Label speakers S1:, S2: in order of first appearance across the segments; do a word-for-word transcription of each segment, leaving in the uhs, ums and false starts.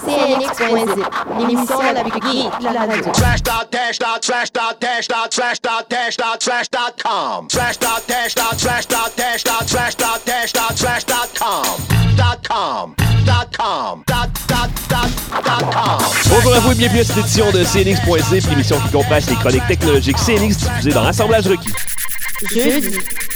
S1: C N X point zip, l'émission la plus geek de la radio.
S2: Slash dot dash dot slash dot dash dot slash dot dash dot slash dot com. Slash dot dash dot slash dot dash dot slash dot dash dot slash dot com. Dot com. Dot com. Dot dot dot dot com.
S3: Bonjour à vous et bienvenue à cette édition de C N X point zip, l'émission qui compresse les chroniques technologiques C N X diffusées dans l'assemblage requis.
S1: Jeudi.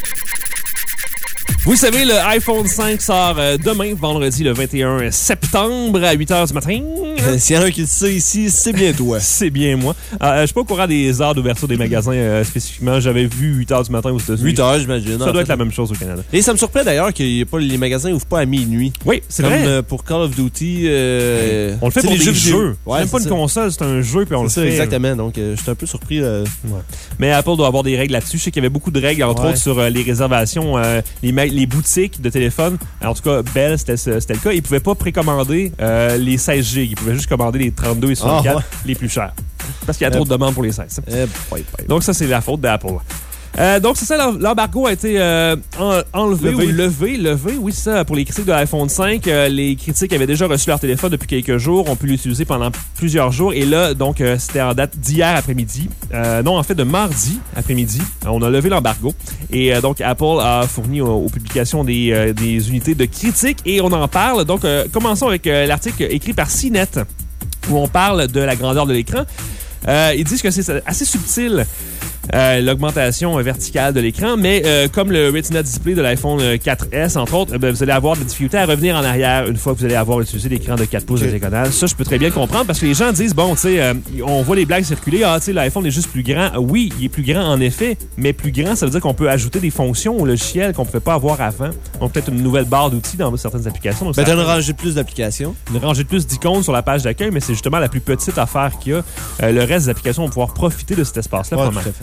S3: Vous savez, le iPhone cinq sort euh, demain, vendredi, le vingt et un septembre, à huit heures du matin.
S4: Euh, S'il y en a un qui le sait ici, c'est bien toi.
S3: C'est bien moi. Euh, je suis pas au courant des heures d'ouverture des magasins euh, spécifiquement. J'avais vu huit heures du matin aux États-Unis.
S4: huit heures, j'imagine.
S3: Ça doit être la même chose au Canada.
S4: Et ça me surprend d'ailleurs que y a pas, les magasins n'ouvrent pas à minuit.
S3: Oui, c'est
S4: Comme
S3: vrai.
S4: euh, pour Call of Duty. Euh,
S3: On le fait pour
S4: les
S3: des jeux.
S4: jeux.
S3: C'est
S4: Ouais,
S3: même pas
S4: c'est
S3: une
S4: ça.
S3: console, c'est un jeu puis on le
S4: C'est
S3: fait.
S4: ça, exactement. Donc, euh, je suis un peu surpris. Euh...
S3: Ouais. Mais Apple doit avoir des règles là-dessus. Je sais qu'il y avait beaucoup de règles, entre
S4: Ouais.
S3: autres sur euh, les réservations, euh, les, ma- les boutiques de téléphone. En tout cas, Bell, c'était, c'était le cas. Ils ne pouvaient pas précommander euh, les seize gigs. Ils pouvaient juste commander les trente-deux et soixante-quatre,
S4: Ah, ouais.
S3: les plus chers. Parce qu'il y a trop de demandes pour les seize.
S4: Eh, boy, boy.
S3: Donc ça, c'est la faute d'Apple. Euh, donc, c'est ça, l'embargo a été euh, en, enlevé
S4: Levé.
S3: ou levé. Levé, oui, c'est ça. Pour les critiques de l'iPhone cinq, euh, les critiques avaient déjà reçu leur téléphone depuis quelques jours. On peut l'utiliser pendant plusieurs jours. Et là, donc, euh, c'était en date d'hier après-midi. Euh, non, en fait, de mardi après-midi. On a levé l'embargo. Et euh, donc, Apple a fourni aux, aux publications des, euh, des unités de critiques. Et on en parle. Donc, euh, commençons avec euh, l'article écrit par C net, où on parle de la grandeur de l'écran. Euh, ils disent que c'est assez subtil, euh, l'augmentation verticale de l'écran, mais euh, comme le Retina Display de l'iPhone quatre S, entre autres, euh, ben, vous allez avoir des difficultés à revenir en arrière une fois que vous allez avoir utilisé l'écran de quatre pouces
S4: Okay.
S3: de diagonale. Ça, je peux très bien le comprendre parce que les gens disent, bon, tu sais, euh, on voit les blagues circuler, ah, tu sais, l'iPhone est juste plus grand. Oui, il est plus grand en effet, mais plus grand, ça veut dire qu'on peut ajouter des fonctions au logiciel qu'on ne pouvait pas avoir avant. Donc, peut-être une nouvelle barre d'outils dans certaines applications. Donc,
S4: Ben,
S3: ça
S4: t'as une
S3: fait-
S4: rangée de plus d'applications.
S3: une rangée de plus d'icônes sur la page d'accueil, mais c'est justement la plus petite affaire qu'il y a. Euh, le reste des applications vont pouvoir profiter de cet espace-là.
S4: Ouais,
S3: pas
S4: tout
S3: mal.
S4: à fait.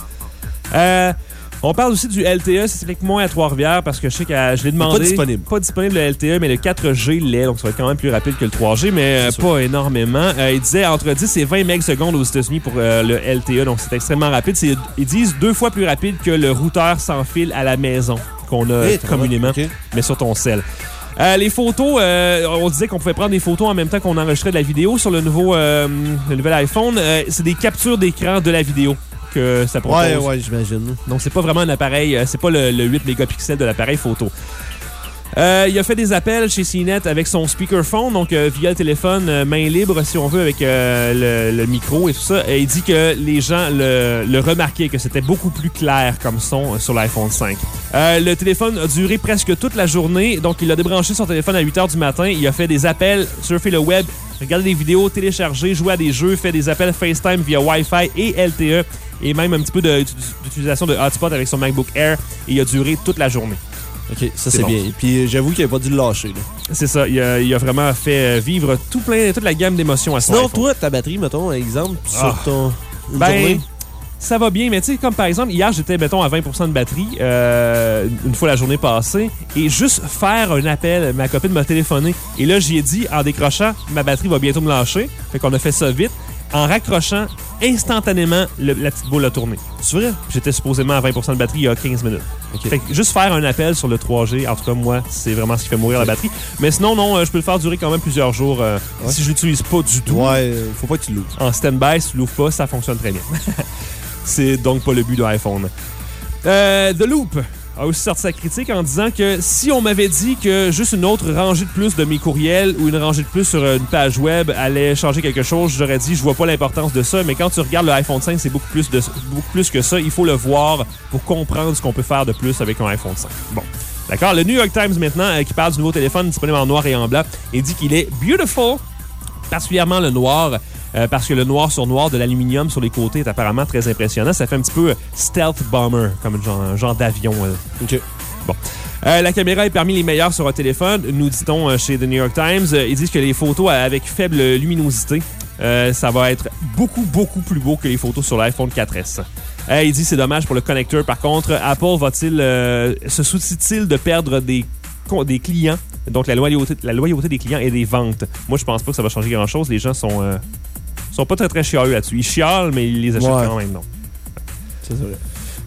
S3: Euh, on parle aussi du L T E, c'est spécifiquement moins à Trois-Rivières parce que je sais que euh, je l'ai demandé.
S4: Pas disponible.
S3: Pas disponible le L T E, mais le quatre G l'est, donc ça va être quand même plus rapide que le trois G, mais euh,
S4: C'est sûr.
S3: pas énormément. Euh, il disait entre dix et vingt mégasecondes aux États-Unis pour euh, le L T E, donc c'est extrêmement rapide. C'est, ils disent deux fois plus rapide que le routeur sans fil à la maison qu'on a
S4: Hey,
S3: communément,
S4: ok.
S3: mais sur ton cell. Euh, les photos, euh, on disait qu'on pouvait prendre des photos en même temps qu'on enregistrait de la vidéo sur le nouveau euh, le nouvel iPhone. Euh, c'est des captures d'écran de la vidéo que ça propose.
S4: Ouais, ouais, j'imagine.
S3: Donc, c'est pas vraiment un appareil, euh, c'est pas le, le huit mégapixels de l'appareil photo. Euh, il a fait des appels chez C net avec son speakerphone, donc euh, via le téléphone, euh, main libre, si on veut, avec euh, le, le micro et tout ça. Et il dit que les gens le, le remarquaient, que c'était beaucoup plus clair comme son euh, sur l'iPhone cinq. Euh, le téléphone a duré presque toute la journée, donc il a débranché son téléphone à huit heures du matin. Il a fait des appels, surfé le web, regardé des vidéos, téléchargé, joué à des jeux, fait des appels FaceTime via Wi-Fi et L T E, et même un petit peu de- d'utilisation de hotspot avec son MacBook Air. Et il a duré toute la journée.
S4: OK, ça,
S3: C'est
S4: c'est
S3: bon.
S4: bien. Puis euh, j'avoue qu'il n'avait pas dû le lâcher. Là.
S3: C'est ça, il a, il a vraiment fait vivre tout plein, toute la gamme d'émotions à son
S4: Sinon,
S3: iPhone.
S4: toi, ta batterie, mettons, un exemple, sur
S3: Ah.
S4: ton une
S3: Ben,
S4: journée.
S3: ça va bien, mais tu sais, comme par exemple, hier, j'étais, mettons, à vingt pour cent de batterie, euh, une fois la journée passée, et juste faire un appel, ma copine m'a téléphoné, et là, j'y ai dit, en décrochant, ma batterie va bientôt me lâcher, fait qu'on a fait ça vite. En raccrochant, instantanément, le- la petite boule a tourné.
S4: C'est vrai?
S3: J'étais supposément à vingt pour cent de batterie il y a quinze minutes.
S4: OK.
S3: Fait que juste faire un appel sur le trois G, en tout cas, moi, c'est vraiment ce qui fait mourir la batterie. Mais sinon, non, euh, je peux le faire durer quand même plusieurs jours. euh,
S4: Ouais.
S3: Si je l'utilise pas du tout,
S4: Ouais, euh, faut pas que tu l'ouvres.
S3: en stand-by, si tu l'ouvres pas, ça fonctionne très bien. C'est donc pas le but de l'iPhone. Euh, The Loop a aussi sorti sa critique en disant que si on m'avait dit que juste une autre rangée de plus de mes courriels ou une rangée de plus sur une page web allait changer quelque chose, j'aurais dit je vois pas l'importance de ça, mais quand tu regardes le iPhone cinq, c'est beaucoup plus, de, beaucoup plus que ça. Il faut le voir pour comprendre ce qu'on peut faire de plus avec un iPhone cinq. Bon. D'accord? Le New York Times maintenant, euh, qui parle du nouveau téléphone disponible en noir et en blanc, il dit qu'il est beautiful, particulièrement le noir, euh, parce que le noir sur noir de l'aluminium sur les côtés est apparemment très impressionnant. Ça fait un petit peu euh, stealth bomber, comme un genre, un genre d'avion. euh.
S4: OK.
S3: Bon. Euh, la caméra est parmi les meilleures sur un téléphone, nous dit-on euh, chez The New York Times. Euh, ils disent que les photos avec faible luminosité, euh, ça va être beaucoup, beaucoup plus beau que les photos sur l'iPhone quatre S. Euh, il dit que c'est dommage pour le connecteur. Par contre, Apple va-t-il euh, se soucie-t-il de perdre des, des clients, donc la loyauté, la loyauté des clients et des ventes? Moi, je pense pas que ça va changer grand-chose. Les gens sont, euh, sont pas très, très chialeux là-dessus. Ils chialent, mais ils les achètent
S4: Ouais.
S3: quand même, non.
S4: C'est vrai.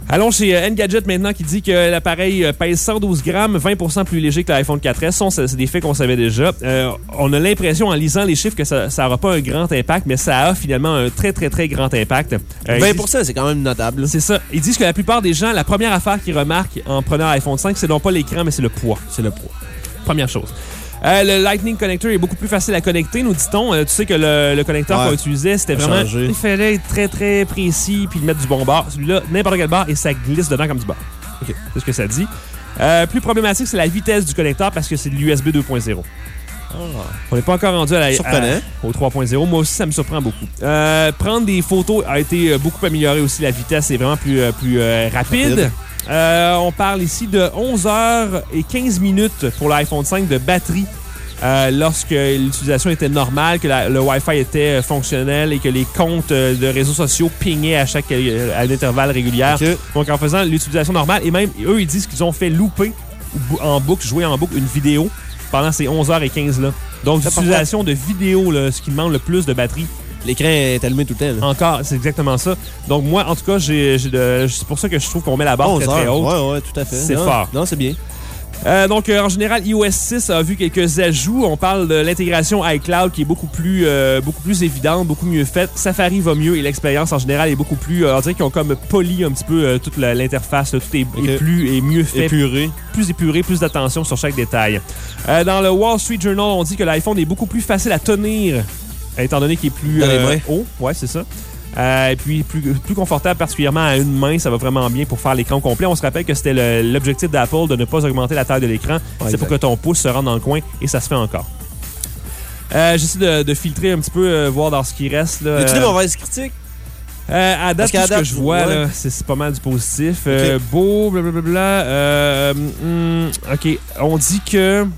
S3: Allons chez euh, Engadget maintenant qui dit que l'appareil euh, pèse cent douze grammes, vingt pour cent plus léger que l'iPhone quatre S. Ça, c'est des faits qu'on savait déjà. Euh, on a l'impression en lisant les chiffres que ça n'aura pas un grand impact, mais ça a finalement un très très très grand impact. Euh,
S4: vingt pour cent, c'est quand même notable.
S3: C'est ça. Ils disent que la plupart des gens, la première affaire qu'ils remarquent en prenant l'iPhone cinq, c'est non pas l'écran, mais c'est le poids.
S4: C'est le poids.
S3: Première chose. Euh, le Lightning Connector est beaucoup plus facile à connecter, nous dit-on. Euh, tu sais que le, le connecteur ouais. qu'on utilisait, c'était vraiment...
S4: Changer.
S3: Il fallait être très, très précis puis le mettre du bon bord. Celui-là, n'importe quel bord, et ça glisse dedans comme du bord.
S4: Okay.
S3: C'est ce que ça dit. Euh, plus problématique, c'est la vitesse du connecteur parce que c'est de l'U S B deux point zéro. Oh. On n'est pas encore rendu à la, à, au trois point zéro. Moi aussi, ça me surprend beaucoup. Euh, prendre des photos a été beaucoup amélioré aussi. La vitesse est vraiment plus, plus euh, rapide. rapide. Euh, on parle ici de onze heures quinze minutes pour l'iPhone cinq de batterie euh, lorsque l'utilisation était normale, que la, le Wi-Fi était fonctionnel et que les comptes de réseaux sociaux pingaient à chaque à un intervalle régulier. Okay. Donc, en faisant l'utilisation normale, et même eux, ils disent qu'ils ont fait louper en boucle, jouer en boucle une vidéo pendant ces onze heures quinze-là. Donc, l'utilisation de vidéo, là, ce qui demande le plus de batterie.
S4: L'écran est allumé tout le temps. Là.
S3: Encore, c'est exactement ça. Donc, moi, en tout cas, j'ai, j'ai de, c'est pour ça que je trouve qu'on met la barre très, très haute.
S4: Oui, oui, tout à fait.
S3: C'est
S4: non,
S3: fort.
S4: Non, c'est bien.
S3: Euh, donc, euh, en général, i O S six a vu quelques ajouts. On parle de l'intégration iCloud qui est beaucoup plus, euh, beaucoup plus évidente, beaucoup mieux faite. Safari va mieux et l'expérience en général est beaucoup plus... Euh, on dirait qu'ils ont comme poli un petit peu euh, toute la, l'interface. Là, tout est, okay. est plus et mieux fait.
S4: Épuré.
S3: Plus épuré, plus d'attention sur chaque détail. Euh, dans le Wall Street Journal, on dit que l'iPhone est beaucoup plus facile à tenir étant donné qu'il est plus euh, haut. Ouais, c'est ça. Euh, et puis plus, plus confortable, particulièrement à une main, ça va vraiment bien pour faire l'écran complet. On se rappelle que c'était le, l'objectif d'Apple de ne pas augmenter la taille de l'écran. Ouais, c'est exact. Pour que ton pouce se rende dans le coin et ça se fait encore. Euh, j'essaie de, de filtrer un petit peu, euh, voir dans ce qui reste. Là,
S4: y a-tu
S3: euh,
S4: des mauvaises critiques?
S3: Euh, à date, tout ce que je vois, ouais. là, c'est, c'est pas mal du positif. Okay. Euh, beau, blablabla. Euh, hum, OK. On dit que...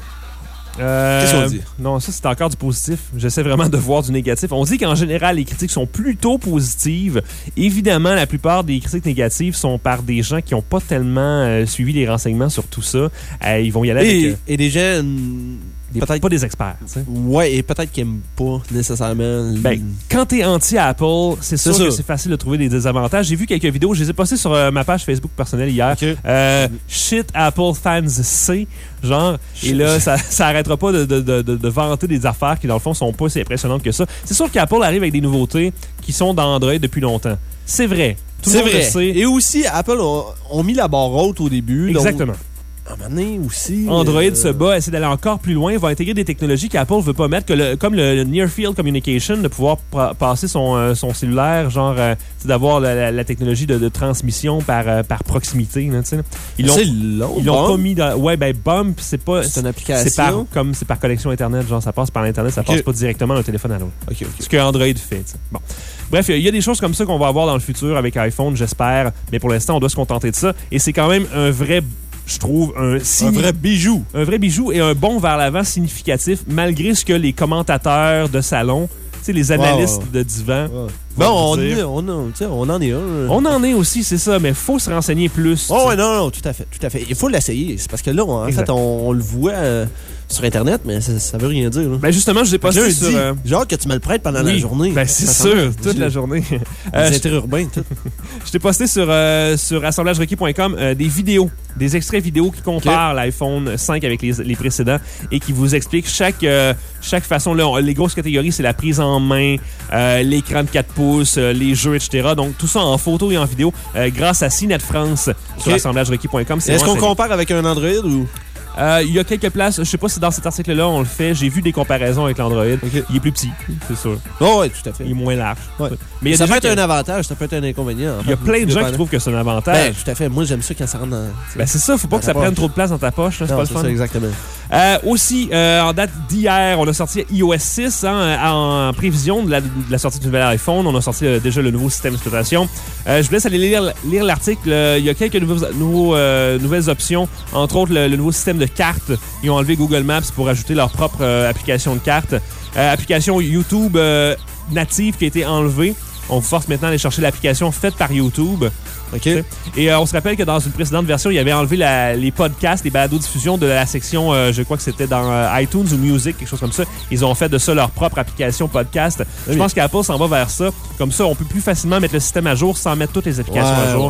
S3: Euh,
S4: Qu'est-ce qu'on dit?
S3: Non, ça, c'est encore du positif. J'essaie vraiment de voir du négatif. On dit qu'en général, les critiques sont plutôt positives. Évidemment, la plupart des critiques négatives sont par des gens qui n'ont pas tellement euh, suivi les renseignements sur tout ça. Euh, ils vont y aller
S4: et,
S3: avec... Euh,
S4: et des gens...
S3: Des, peut-être pas des experts, tu sais.
S4: Ouais, et peut-être qu'ils n'aiment pas nécessairement.
S3: Ben, quand t'es anti-Apple, c'est, c'est sûr ça. Que c'est facile de trouver des désavantages. J'ai vu quelques vidéos, je les ai postées sur euh, ma page Facebook personnelle hier. Okay. Euh, shit Apple fans C, genre. Shit. Et là, ça, ça arrêtera pas de, de, de, de vanter des affaires qui, dans le fond, sont pas si impressionnantes que ça. C'est sûr qu'Apple arrive avec des nouveautés qui sont dans Android depuis longtemps. C'est vrai. Tout
S4: c'est
S3: le monde
S4: vrai.
S3: le sait.
S4: Et aussi, Apple ont, ont mis la barre haute au début.
S3: Exactement.
S4: Donc... À un moment donné aussi.
S3: Android
S4: euh...
S3: se bat, essaie d'aller encore plus loin, va intégrer des technologies qu'Apple ne veut pas mettre, que le, comme le, le Near Field Communication, de pouvoir pa- passer son, euh, son cellulaire, genre, euh, d'avoir la, la, la technologie de, de transmission par, euh, par proximité. Là, ils l'ont,
S4: c'est long.
S3: Ils l'ont pas mis dans. Ouais, ben, Bump, c'est pas.
S4: C'est une application.
S3: C'est par, comme c'est par connexion Internet, genre, ça passe par l'Internet, ça okay. passe pas directement d'un téléphone à l'autre.
S4: Okay, okay.
S3: Ce que Android fait, t'sais. Bon. Bref, il y a des choses comme ça qu'on va avoir dans le futur avec iPhone, j'espère, mais pour l'instant, on doit se contenter de ça. Et c'est quand même un vrai. Je trouve un, signi-
S4: un vrai bijou.
S3: Un vrai bijou et un bond vers l'avant significatif, malgré ce que les commentateurs de salon, tu sais, les analystes wow. de divan. Wow.
S4: Bon, on, est, on, a, on en est un.
S3: On en est aussi, c'est ça, mais il faut se renseigner plus.
S4: Oh, ouais, non, non, tout à fait, tout à fait. Il faut l'essayer. C'est parce que là, on, en exact. fait, on, on le voit euh, sur Internet, mais ça, ça veut rien dire. Là.
S3: Ben justement, je l'ai posté sur... Euh...
S4: Genre que tu me le prêtes pendant oui. la journée.
S3: Ben c'est sûr, semble, toute je... la journée.
S4: Les euh, interurbains, tout.
S3: Je t'ai posté sur, euh, sur assemblage requis point com euh, des vidéos, des extraits vidéo qui comparent okay. l'iPhone cinq avec les, les précédents et qui vous expliquent chaque, euh, chaque façon. Là, on, les grosses catégories, c'est la prise en main, euh, l'écran de quatre pouces, euh, les jeux, et cetera. Donc, tout ça en photo et en vidéo euh, grâce à C Net France okay. sur assemblage requis point com. C'est
S4: Est-ce qu'on c'est... compare avec un Android ou...
S3: Euh, il y a quelques places, je sais pas si dans cet article-là on le fait, j'ai vu des comparaisons avec l'Android. Okay. Il est plus petit, c'est sûr.
S4: Oh oui, tout à fait.
S3: Il est moins large.
S4: Ouais. Mais ça peut être que... un avantage, ça peut être un inconvénient.
S3: Il y a plein de gens qui trouvent que c'est un avantage.
S4: Ben, tout à fait. Moi, j'aime ça quand ça rentre dans...
S3: Ben, c'est ça, faut pas que ça poche. prenne trop de place dans ta poche, là, c'est non, pas
S4: c'est
S3: le fun.
S4: Ça, exactement.
S3: Euh, aussi, euh, en date d'hier, on a sorti i O S six hein, en prévision de la, de la sortie du nouvel iPhone. On a sorti euh, déjà le nouveau système d'exploitation. Euh, je vous laisse aller lire, lire l'article. Il y a quelques nouveaux, nouveaux, euh, nouvelles options, entre autres le, le nouveau système de cartes. Ils ont enlevé Google Maps pour ajouter leur propre euh, application de carte. Euh, application YouTube euh, native qui a été enlevée. On vous force maintenant à aller chercher l'application faite par YouTube.
S4: OK.
S3: Et euh, on se rappelle que dans une précédente version, il y avait enlevé la, les podcasts, les balados-diffusions de la section, euh, je crois que c'était dans euh, iTunes ou Music, quelque chose comme ça. Ils ont fait de ça leur propre application podcast. Oui. Je pense qu'Apple s'en va vers ça. Comme ça, on peut plus facilement mettre le système à jour sans mettre toutes les applications
S4: ouais,
S3: à jour.
S4: Ouais, ouais, ouais.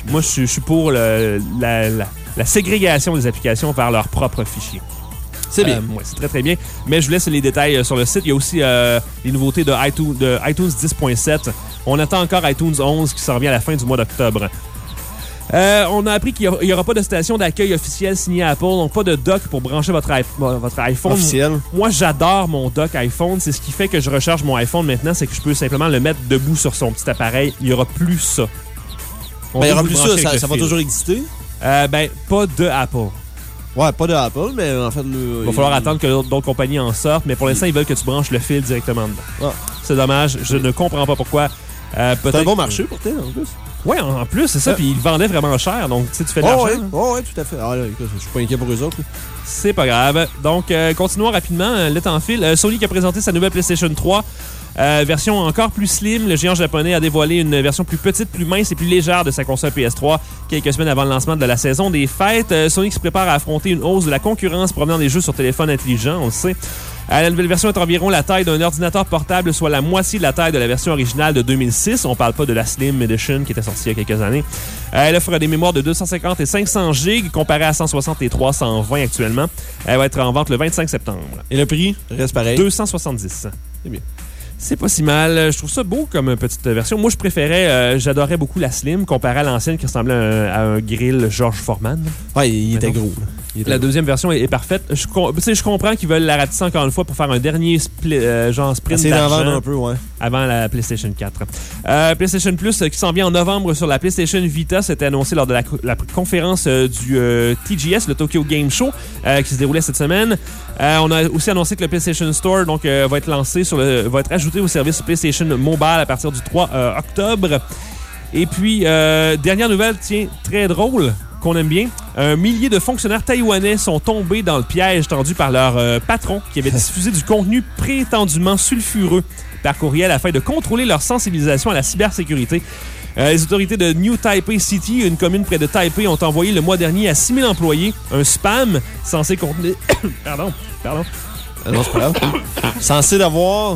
S3: moi, je suis- je suis pour le- la, la, la ségrégation des applications vers leurs propres fichiers.
S4: C'est bien.
S3: Euh, ouais, c'est très, très bien. Mais je vous laisse les détails euh, sur le site. Il y a aussi euh, les nouveautés de iTunes, de iTunes dix point sept. On attend encore iTunes onze qui s'en vient à la fin du mois d'octobre. Euh, on a appris qu'il n'y aura pas de station d'accueil officielle signée Apple, donc pas de dock pour brancher votre, iP- votre iPhone.
S4: Officiel.
S3: Moi, j'adore mon dock iPhone. C'est ce qui fait que je recharge mon iPhone maintenant, c'est que je peux simplement le mettre debout sur son petit appareil. Il n'y aura plus ça. On
S4: Ben, il y
S3: peut
S4: aura
S3: vous
S4: plus
S3: brancher
S4: ça,
S3: avec
S4: ça,
S3: le
S4: ça va
S3: fil.
S4: toujours exister.
S3: Euh, ben, pas de Apple.
S4: Ouais, pas de Apple, mais en fait... Le,
S3: Il va falloir attendre que d'autres d'autres compagnies en sortent, mais pour l'instant, ils veulent que tu branches le fil directement dedans.
S4: Ah.
S3: C'est dommage. Je ne comprends pas pourquoi. Euh,
S4: C'est un
S3: peut-être
S4: bon
S3: que-
S4: marché pour toi, en plus.
S3: Ouais, en en plus, c'est ça.
S4: Ouais.
S3: Puis ils le vendaient vraiment cher. Donc, tu sais, tu fais de
S4: Oh,
S3: l'argent.
S4: ouais.
S3: là.
S4: Oh, ouais, tout à fait. Ah, là, écoute, je suis pas inquiet pour eux autres. là.
S3: C'est pas grave. Donc, euh, continuons rapidement. euh, Le temps file. Euh, Sony qui a présenté sa nouvelle PlayStation trois. Euh, version encore plus slim. Le géant japonais a dévoilé une version plus petite, plus mince et plus légère de sa console P S trois quelques semaines avant le lancement de la saison des fêtes. Euh, Sony qui se prépare à affronter une hausse de la concurrence provenant des jeux sur téléphone intelligent, on le sait. Euh, la nouvelle version est environ la taille d'un ordinateur portable, soit la moitié de la taille de la version originale de deux mille six. On parle pas de la Slim Edition qui était sortie il y a quelques années. Euh, elle offre des mémoires de deux cent cinquante et cinq cents gigs comparé à cent soixante et trois cent vingt actuellement. Elle va être en vente le vingt-cinq septembre.
S4: Et le prix reste pareil.
S3: deux cent soixante-dix.
S4: C'est bien.
S3: C'est pas si mal. Je trouve ça beau comme petite version. Moi, je préférais, euh, j'adorais beaucoup la Slim comparée à l'ancienne qui ressemblait à un, à un grill George Foreman.
S4: Ouais, il était
S3: Mais non.
S4: gros. là. Il était
S3: La
S4: gros.
S3: deuxième version est, est parfaite. Je, com- tu sais, je comprends qu'ils veulent la rapetisser encore une fois pour faire un dernier spli- euh, genre sprint
S4: Essayer d'en vendre
S3: d'argent
S4: un peu, ouais.
S3: avant la PlayStation quatre. Euh, PlayStation Plus euh, qui s'en vient en novembre sur la PlayStation Vita, c'était annoncé lors de la, co- la conférence euh, du euh, T G S, le Tokyo Game Show, euh, qui se déroulait cette semaine. Euh, on a aussi annoncé que le PlayStation Store donc, euh, va être lancé, sur le, va être ajouté au service PlayStation Mobile à partir du trois euh, octobre. Et puis, euh, dernière nouvelle, tiens, très drôle, qu'on aime bien. Un millier de fonctionnaires taïwanais sont tombés dans le piège tendu par leur euh, patron qui avait diffusé du contenu prétendument sulfureux par courriel afin de contrôler leur sensibilisation à la cybersécurité. Euh, les autorités de New Taipei City, une commune près de Taipei, ont envoyé le mois dernier à six mille employés un spam censé contenir... pardon, pardon.
S4: Ah non, c'est pas grave. Censé d'avoir...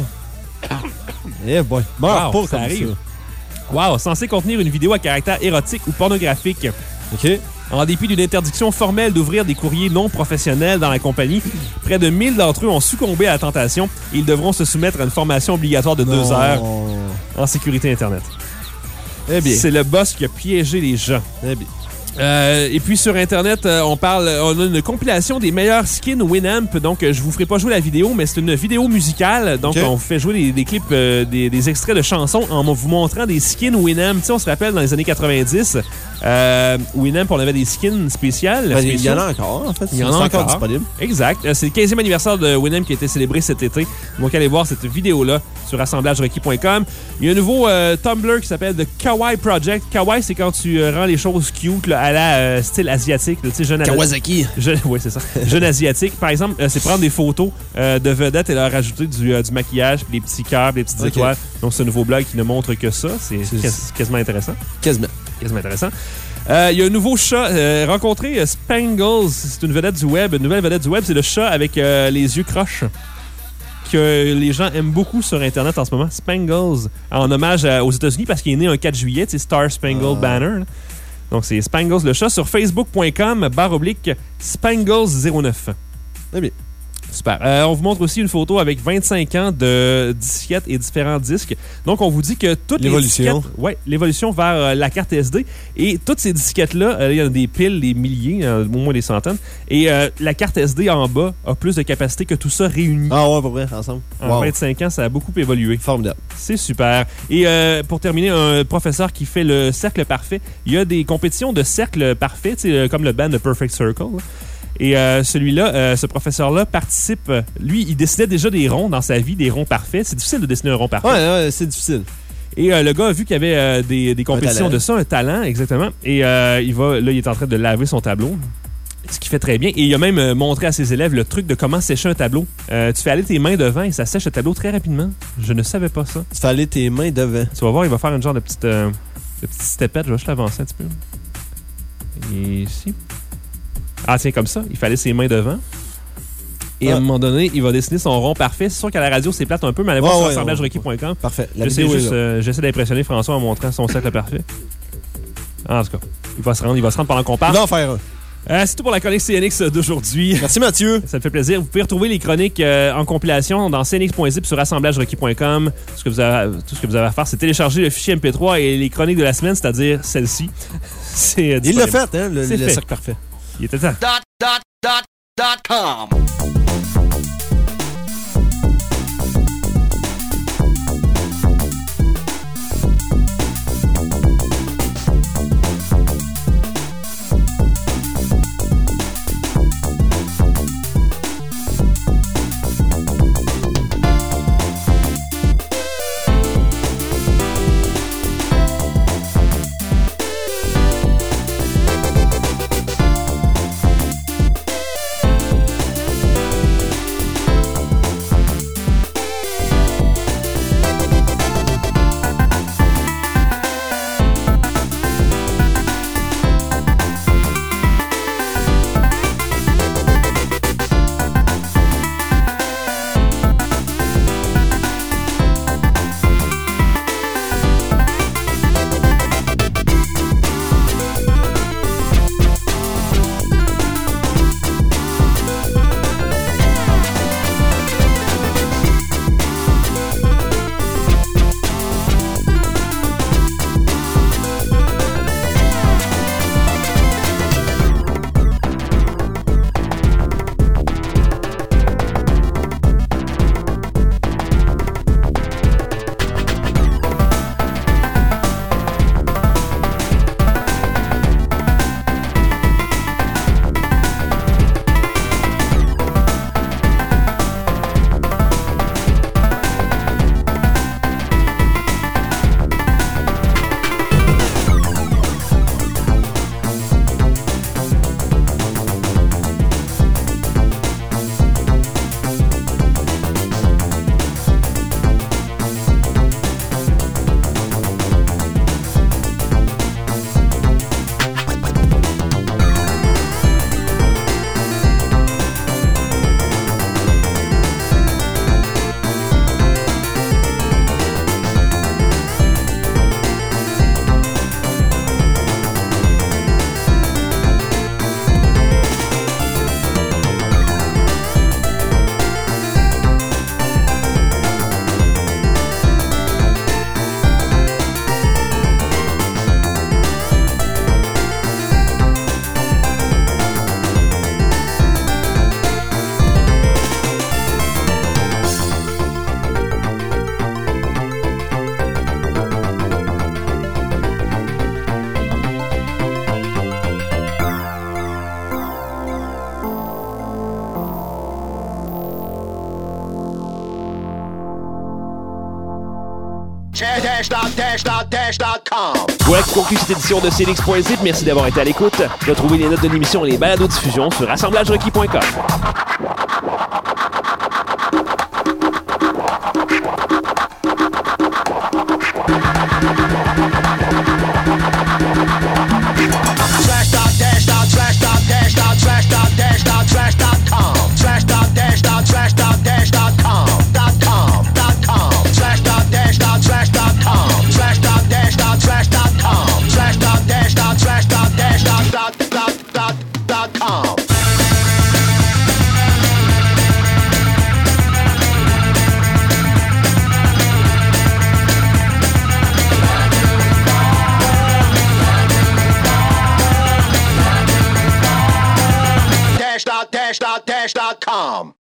S4: Eh boy. Meurs
S3: Wow,
S4: pas
S3: ça
S4: comme
S3: arrive.
S4: ça.
S3: Wow, censé contenir une vidéo à caractère érotique ou pornographique.
S4: OK.
S3: En dépit d'une interdiction formelle d'ouvrir des courriers non professionnels dans la compagnie, près de mille d'entre eux ont succombé à la tentation et ils devront se soumettre à une formation obligatoire de deux
S4: Non.
S3: heures en sécurité Internet.
S4: Eh bien.
S3: C'est le boss qui a piégé les gens.
S4: Eh bien.
S3: Euh, et puis sur Internet, euh, on parle, on a une compilation des meilleurs skins Winamp. Donc, euh, je vous ferai pas jouer la vidéo, mais c'est une vidéo musicale. Donc,
S4: Ok.
S3: on vous fait jouer des, des clips, euh, des, des extraits de chansons en vous montrant des skins Winamp. Tu sais, on se rappelle dans les années quatre-vingt-dix, euh, Winamp, on avait des skins spéciales.
S4: Ben, il y
S3: spéciaux.
S4: en a encore, en fait.
S3: Il y en a
S4: C'est
S3: encore.
S4: disponible.
S3: Exact. Euh, C'est le quinzième anniversaire de Winamp qui a été célébré cet été. Donc, allez voir cette vidéo-là sur assemblages requis point com. Il y a un nouveau euh, Tumblr qui s'appelle The Kawaii Project. Kawaii, c'est quand tu euh, rends les choses cute là, à la euh, style asiatique. Tu sais, jeune
S4: Kawasaki.
S3: Jeune, oui, c'est ça. Jeune asiatique. Par exemple, euh, c'est prendre des photos euh, de vedettes et leur rajouter du, euh, du maquillage, puis des petits cœurs, puis des petites
S4: Ok.
S3: étoiles. Donc, c'est un nouveau blog qui ne montre que ça. C'est
S4: C'est-
S3: quas- quasiment intéressant.
S4: Quasiment.
S3: Quasiment intéressant. Euh, Il y a un nouveau chat. Euh, rencontré euh, Spangles. C'est une vedette du web. Une nouvelle vedette du web. C'est le chat avec euh, les yeux croches que les gens aiment beaucoup sur Internet en ce moment. Spangles. En hommage à- aux États-Unis parce qu'il est né un quatre juillet. C'est Star Spangled
S4: Ah.
S3: Banner. là. Donc, c'est Spangles le chat sur facebook point com barre oblique Spangles zéro neuf.
S4: Eh bien.
S3: Super. Euh, on vous montre aussi une photo avec vingt-cinq ans de disquettes et différents disques. Donc, on vous dit que toutes les
S4: L'évolution.
S3: disquettes... Oui, l'évolution vers euh, la carte S D. Et toutes ces disquettes-là, euh, il y en a des piles, des milliers, euh, au moins des centaines. Et euh, la carte S D en bas a plus de capacité que tout ça réuni.
S4: Ah ouais, pour vrai, ensemble.
S3: En
S4: Wow.
S3: vingt-cinq ans, ça a beaucoup évolué.
S4: Formidable.
S3: C'est super. Et euh, pour terminer, un professeur qui fait le cercle parfait. Il y a des compétitions de cercle parfait, tu sais, euh, comme le band de Perfect Circle. là. Et euh, celui-là, euh, ce professeur-là participe. euh, Lui, il dessinait déjà des ronds dans sa vie, des ronds parfaits. C'est difficile de dessiner un rond parfait.
S4: Ouais, ouais, c'est difficile.
S3: Et euh, le gars a vu qu'il y avait euh, des, des compétitions
S4: talent.
S3: de ça, un talent, exactement. Et euh, il va, là, il est en train de laver son tableau. Ce qui fait très bien. Et il a même euh, montré à ses élèves le truc de comment sécher un tableau. Euh, tu fais aller tes mains devant et ça sèche le tableau très rapidement. Je ne savais pas ça.
S4: Tu fais aller tes mains devant.
S3: Tu vas voir, il va faire une genre de petite, euh, de petite stepette. Je vais juste l'avancer un petit peu. Et ici. Ah, tiens, comme ça. Il fallait ses mains devant. Et à
S4: Ah.
S3: un moment donné, il va dessiner son rond parfait. C'est sûr qu'à la radio, c'est plate un peu, mais allez voir
S4: Ouais,
S3: sur
S4: ouais,
S3: assemblage
S4: ouais,
S3: requis point com.
S4: Parfait. La
S3: J'essaie
S4: vidéo est
S3: juste,
S4: là.
S3: euh, j'essaie d'impressionner François en montrant son cercle parfait. En tout cas, Il va se rendre, il va se rendre pendant qu'on
S4: Il
S3: parle.
S4: va en faire un.
S3: Euh, c'est tout pour la chronique C N X d'aujourd'hui.
S4: Merci Mathieu.
S3: Ça me fait plaisir. Vous pouvez retrouver les chroniques euh, en compilation dans c n x point zip sur assemblages requis point com. Tout ce que vous avez, tout ce que vous avez à faire, c'est télécharger le fichier M P trois et les chroniques de la semaine, c'est-à-dire celle-ci. C'est, euh,
S4: Il l'a
S3: disponible.
S4: fait, hein, le,
S3: C'est
S4: le
S3: fait.
S4: sac parfait.
S3: Il était temps.
S2: Dot, dot, dot, dot com. dash dot dash dot dash dot com.
S3: Voilà qui conclut cette édition de C N X point zip. Merci d'avoir été à l'écoute. Retrouvez les notes de l'émission et les balados-diffusions sur assemblage requis point com.
S2: Slash dot dash dot slash dot dash dot slash dot dash dot slash dot com. Slash dot dash dot slash dot dash dot com. Dot com. Dot com. Slash dot dash dot slash dot com. Slash dot dash dot slash dot com. Slash dot dash dot slash dot dash dot dot dot dot dot com. Dash dot dash dot dash dot com.